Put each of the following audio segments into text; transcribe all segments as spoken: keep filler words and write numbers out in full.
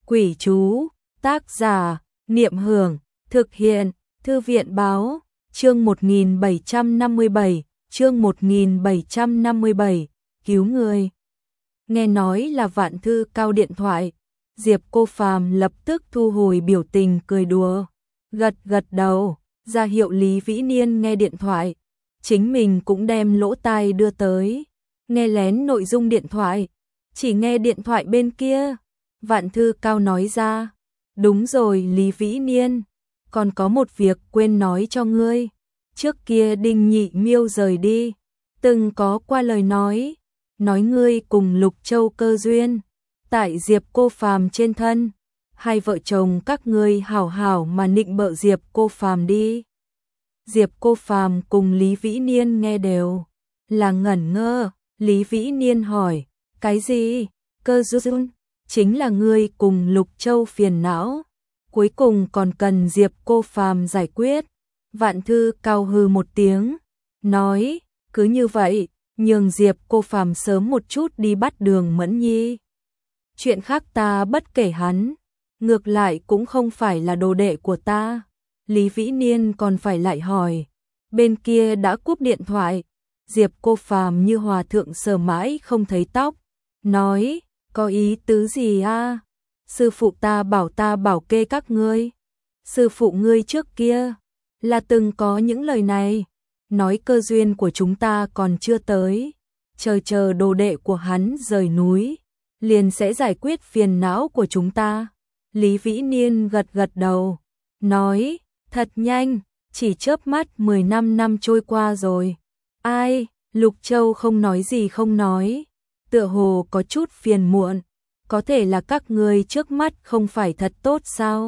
Quỷ chú, tác giả, Niệm Hưởng, thực hiện, Thư viện báo, chương một nghìn bảy trăm năm mươi bảy, chương một nghìn bảy trăm năm mươi bảy, cứu người. Nghe nói là Vạn Thư Cao điện thoại, Diệp Cô Phàm lập tức thu hồi biểu tình cười đùa, gật gật đầu, ra hiệu Lý Vĩ Niên nghe điện thoại, chính mình cũng đem lỗ tai đưa tới, nghe lén nội dung điện thoại, chỉ nghe điện thoại bên kia. Vạn Thư Cao nói ra, đúng rồi Lý Vĩ Niên, còn có một việc quên nói cho ngươi, trước kia Đinh Nhị Miêu rời đi, từng có qua lời nói, nói ngươi cùng Lục Châu cơ duyên, tại Diệp Cô Phàm trên thân, hai vợ chồng các ngươi hảo hảo mà nịnh bợ Diệp Cô Phàm đi. Diệp Cô Phàm cùng Lý Vĩ Niên nghe đều là ngẩn ngơ, Lý Vĩ Niên hỏi, cái gì? Cơ duyên? Chính là ngươi cùng Lục Châu phiền não, cuối cùng còn cần Diệp Cô Phàm giải quyết. Vạn Thư Cao hừ một tiếng, nói, cứ như vậy, nhường Diệp Cô Phàm sớm một chút đi bắt Đường Mẫn Nhi. Chuyện khác ta bất kể hắn, ngược lại cũng không phải là đồ đệ của ta. Lý Vĩ Niên còn phải lại hỏi, bên kia đã cúp điện thoại, Diệp Cô Phàm như hòa thượng sờ mãi không thấy tóc, nói, có ý tứ gì a? Sư phụ ta bảo ta bảo kê các ngươi. Sư phụ ngươi trước kia là từng có những lời này, nói cơ duyên của chúng ta còn chưa tới, chờ chờ đồ đệ của hắn rời núi, liền sẽ giải quyết phiền não của chúng ta. Lý Vĩ Niên gật gật đầu, nói, thật nhanh, chỉ chớp mắt mười lăm năm trôi qua rồi. Ai? Lục Châu không nói gì không nói, tựa hồ có chút phiền muộn, có thể là các ngươi trước mắt không phải thật tốt sao?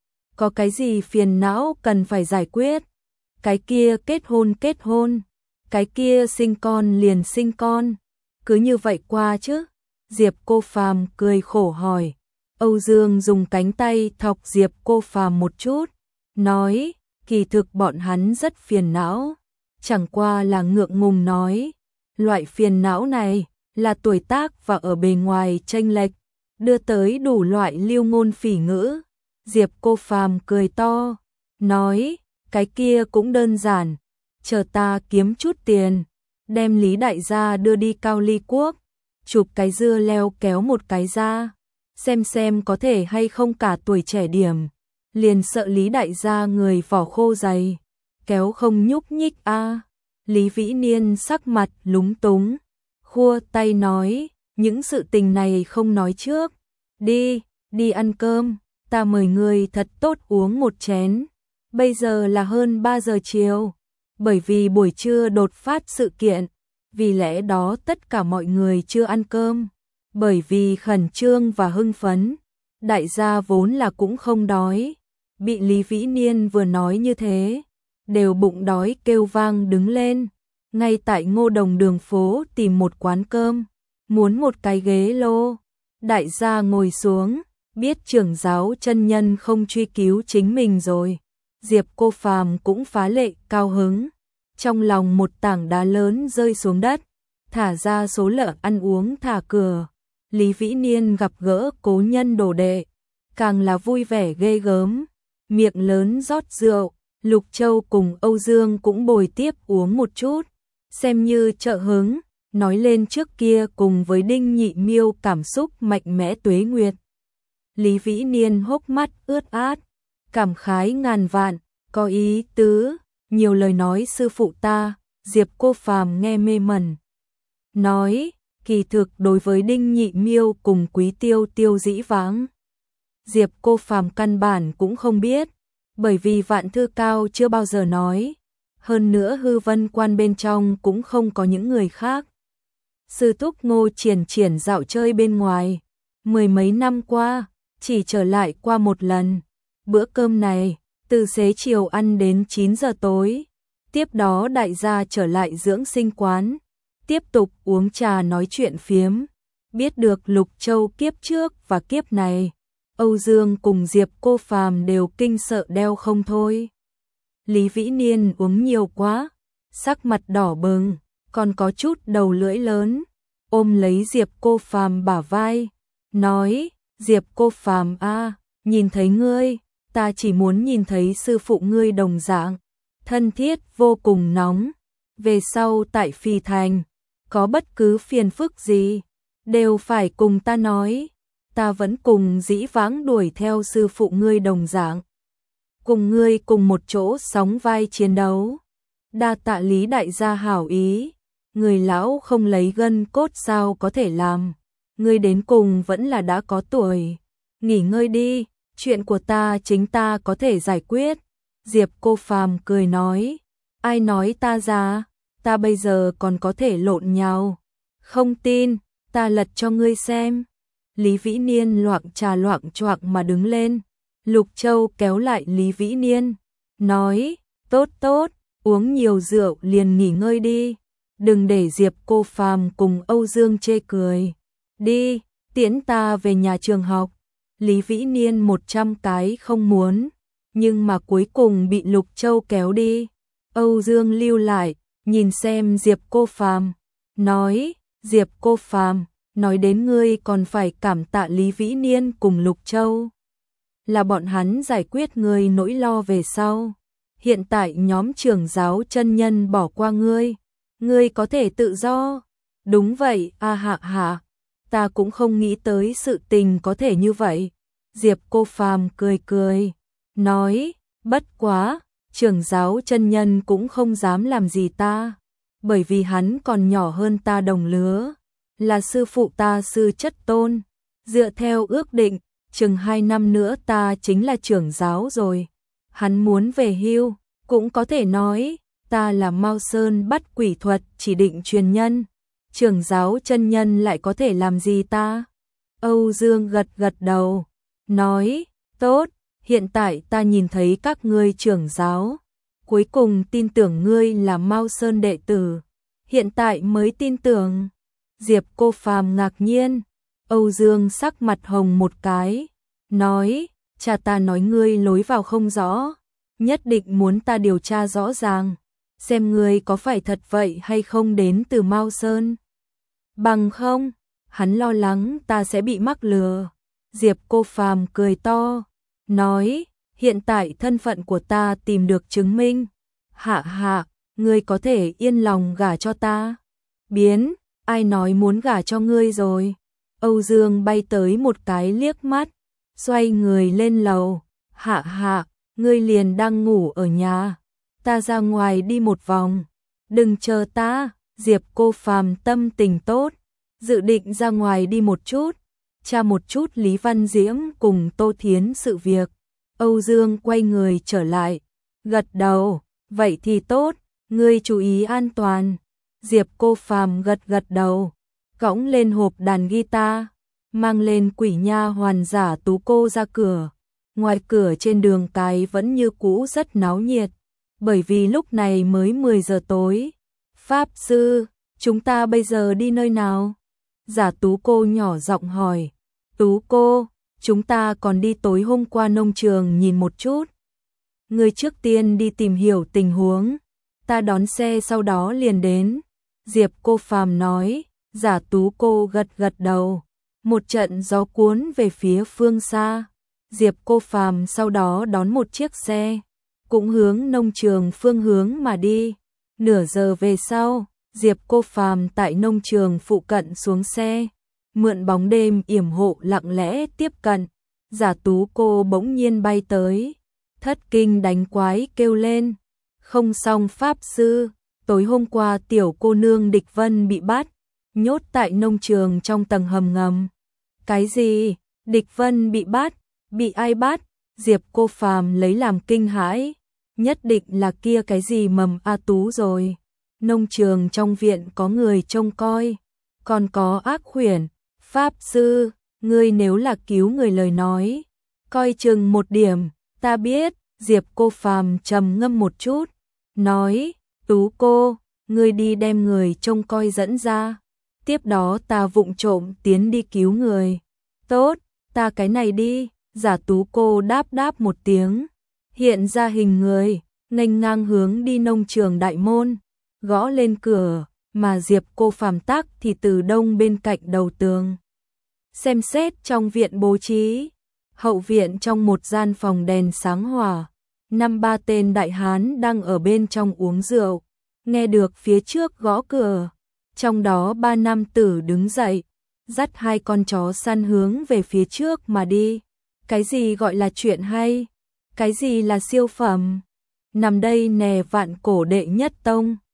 Có cái gì phiền não cần phải giải quyết? Cái kia kết hôn kết hôn, cái kia sinh con liền sinh con, cứ như vậy qua chứ? Diệp Cô Phàm cười khổ hỏi. Âu Dương dùng cánh tay thọc Diệp Cô Phàm một chút, nói, kỳ thực bọn hắn rất phiền não, chẳng qua là ngượng ngùng nói, loại phiền não này là tuổi tác và ở bề ngoài chênh lệch, đưa tới đủ loại lưu ngôn phỉ ngữ. Diệp Cô Phàm cười to, nói, cái kia cũng đơn giản, chờ ta kiếm chút tiền, đem Lý đại gia đưa đi Cao Ly Quốc, chụp cái dưa leo kéo một cái ra, xem xem có thể hay không cả tuổi trẻ điểm, liền sợ Lý đại gia người vỏ khô dày, kéo không nhúc nhích a. Lý Vĩ Niên sắc mặt lúng túng, khua tay nói, những sự tình này không nói trước, đi, đi ăn cơm, ta mời người thật tốt uống một chén. Bây giờ là hơn ba giờ chiều, bởi vì buổi trưa đột phát sự kiện, vì lẽ đó tất cả mọi người chưa ăn cơm, bởi vì khẩn trương và hưng phấn, đại gia vốn là cũng không đói, bị Lý Vĩ Niên vừa nói như thế, đều bụng đói kêu vang đứng lên, ngay tại Ngô Đồng đường phố tìm một quán cơm, muốn một cái ghế lô. Đại gia ngồi xuống, biết trưởng giáo chân nhân không truy cứu chính mình rồi. Diệp Cô Phàm cũng phá lệ cao hứng, trong lòng một tảng đá lớn rơi xuống đất, thả ra số lợ ăn uống thả cửa. Lý Vĩ Niên gặp gỡ cố nhân đồ đệ, càng là vui vẻ ghê gớm, miệng lớn rót rượu. Lục Châu cùng Âu Dương cũng bồi tiếp uống một chút, xem như trợ hứng, nói lên trước kia cùng với Đinh Nhị Miêu cảm xúc mạnh mẽ tuế nguyệt. Lý Vĩ Niên hốc mắt ướt át, cảm khái ngàn vạn, có ý tứ, nhiều lời nói sư phụ ta. Diệp Cô Phàm nghe mê mẩn, nói, kỳ thực đối với Đinh Nhị Miêu cùng Quý Tiêu Tiêu dĩ vãng, Diệp Cô Phàm căn bản cũng không biết, bởi vì Vạn Thư Cao chưa bao giờ nói, hơn nữa Hư Vân Quan bên trong cũng không có những người khác. Sư thúc Ngô Triển Triển dạo chơi bên ngoài, mười mấy năm qua, chỉ trở lại qua một lần. Bữa cơm này, từ xế chiều ăn đến chín giờ tối, tiếp đó đại gia trở lại dưỡng sinh quán, tiếp tục uống trà nói chuyện phiếm, biết được Lục Châu kiếp trước và kiếp này. Âu Dương cùng Diệp Cô Phàm đều kinh sợ đeo không thôi. Lý Vĩ Niên uống nhiều quá, sắc mặt đỏ bừng, còn có chút đầu lưỡi lớn, ôm lấy Diệp Cô Phàm bả vai, nói, Diệp Cô Phàm a, nhìn thấy ngươi, ta chỉ muốn nhìn thấy sư phụ ngươi đồng dạng, thân thiết vô cùng nóng. Về sau tại Phi Thành, có bất cứ phiền phức gì, đều phải cùng ta nói, ta vẫn cùng dĩ vãng đuổi theo sư phụ ngươi đồng dạng. Cùng ngươi cùng một chỗ sóng vai chiến đấu. Đa tạ Lý đại gia hảo ý, người lão không lấy gân cốt sao có thể làm, ngươi đến cùng vẫn là đã có tuổi, nghỉ ngơi đi, chuyện của ta chính ta có thể giải quyết. Diệp Cô Phàm cười nói, ai nói ta già, ta bây giờ còn có thể lộn nhào, không tin, ta lật cho ngươi xem. Lý Vĩ Niên loạng trà loạng choạng mà đứng lên, Lục Châu kéo lại Lý Vĩ Niên, nói, tốt tốt, uống nhiều rượu liền nghỉ ngơi đi, đừng để Diệp Cô Phàm cùng Âu Dương chê cười. Đi, tiễn ta về nhà trường học. Lý Vĩ Niên một trăm cái không muốn, nhưng mà cuối cùng bị Lục Châu kéo đi. Âu Dương lưu lại, nhìn xem Diệp Cô Phàm, nói, Diệp Cô Phàm, nói đến ngươi còn phải cảm tạ Lý Vĩ Niên cùng Lục Châu. Là bọn hắn giải quyết ngươi nỗi lo về sau. Hiện tại nhóm trưởng giáo chân nhân bỏ qua ngươi, ngươi có thể tự do. Đúng vậy, a hạ hạ, ta cũng không nghĩ tới sự tình có thể như vậy. Diệp Cô Phàm cười cười, nói, bất quá, trưởng giáo chân nhân cũng không dám làm gì ta, bởi vì hắn còn nhỏ hơn ta đồng lứa, là sư phụ ta sư chất tôn. Dựa theo ước định, chừng hai năm nữa ta chính là trưởng giáo rồi. Hắn muốn về hưu, cũng có thể nói, ta là Mao Sơn bắt quỷ thuật chỉ định truyền nhân. Trưởng giáo chân nhân lại có thể làm gì ta? Âu Dương gật gật đầu, nói, tốt, hiện tại ta nhìn thấy các ngươi trưởng giáo, cuối cùng tin tưởng ngươi là Mao Sơn đệ tử, hiện tại mới tin tưởng. Diệp Cô Phàm ngạc nhiên, Âu Dương sắc mặt hồng một cái, nói, cha ta nói ngươi lối vào không rõ, nhất định muốn ta điều tra rõ ràng, xem ngươi có phải thật vậy hay không đến từ Mao Sơn. Bằng không, hắn lo lắng ta sẽ bị mắc lừa. Diệp Cô Phàm cười to, nói, hiện tại thân phận của ta tìm được chứng minh. Hạ hạ, ngươi có thể yên lòng gả cho ta. Biến, ai nói muốn gả cho ngươi rồi? Âu Dương bay tới một cái liếc mắt, xoay người lên lầu. Hạ hạ, ngươi liền đang ngủ ở nhà, ta ra ngoài đi một vòng, đừng chờ ta. Diệp Cô Phàm tâm tình tốt, dự định ra ngoài đi một chút, tra một chút Lý Văn Diễm cùng Tô Thiến sự việc. Âu Dương quay người trở lại, gật đầu, vậy thì tốt, ngươi chú ý an toàn. Diệp Cô Phàm gật gật đầu, cõng lên hộp đàn guitar, mang lên quỷ nha hoàn giả Tú Cô ra cửa. Ngoài cửa trên đường cái vẫn như cũ rất náo nhiệt, bởi vì lúc này mới mười giờ tối. Pháp sư, chúng ta bây giờ đi nơi nào? Giả Tú Cô nhỏ giọng hỏi. Tú Cô, chúng ta còn đi tối hôm qua nông trường nhìn một chút. Ngươi trước tiên đi tìm hiểu tình huống, ta đón xe sau đó liền đến. Diệp Cô Phàm nói. Giả Tú Cô gật gật đầu. Một trận gió cuốn về phía phương xa. Diệp Cô Phàm sau đó đón một chiếc xe, cũng hướng nông trường phương hướng mà đi. Nửa giờ về sau, Diệp Cô Phàm tại nông trường phụ cận xuống xe, mượn bóng đêm yểm hộ lặng lẽ tiếp cận. Giả Tú Cô bỗng nhiên bay tới, thất kinh đánh quái kêu lên, không xong pháp sư, tối hôm qua tiểu cô nương Địch Vân bị bắt, nhốt tại nông trường trong tầng hầm ngầm. Cái gì? Địch Vân bị bắt? Bị ai bắt? Diệp Cô Phàm lấy làm kinh hãi, nhất định là kia cái gì Mầm A Tú rồi. Nông trường trong viện có người trông coi, còn có ác khuyển. Pháp sư, ngươi nếu là cứu người lời nói, coi chừng một điểm. Ta biết. Diệp Cô Phàm trầm ngâm một chút, nói, Tú Cô, ngươi đi đem người trông coi dẫn ra, tiếp đó ta vụng trộm tiến đi cứu người. Tốt, ta cái này đi. Giả Tú Cô đáp đáp một tiếng, hiện ra hình người, nghênh ngang hướng đi nông trường đại môn, gõ lên cửa, mà Diệp Cô Phàm tắc thì từ đông bên cạnh đầu tường xem xét trong viện bố trí. Hậu viện trong một gian phòng đèn sáng hỏa, năm ba tên đại hán đang ở bên trong uống rượu, nghe được phía trước gõ cửa. Trong đó ba nam tử đứng dậy, dắt hai con chó săn hướng về phía trước mà đi. Cái gì gọi là chuyện hay? Cái gì là siêu phẩm? Nằm đây nè vạn cổ đệ nhất tông.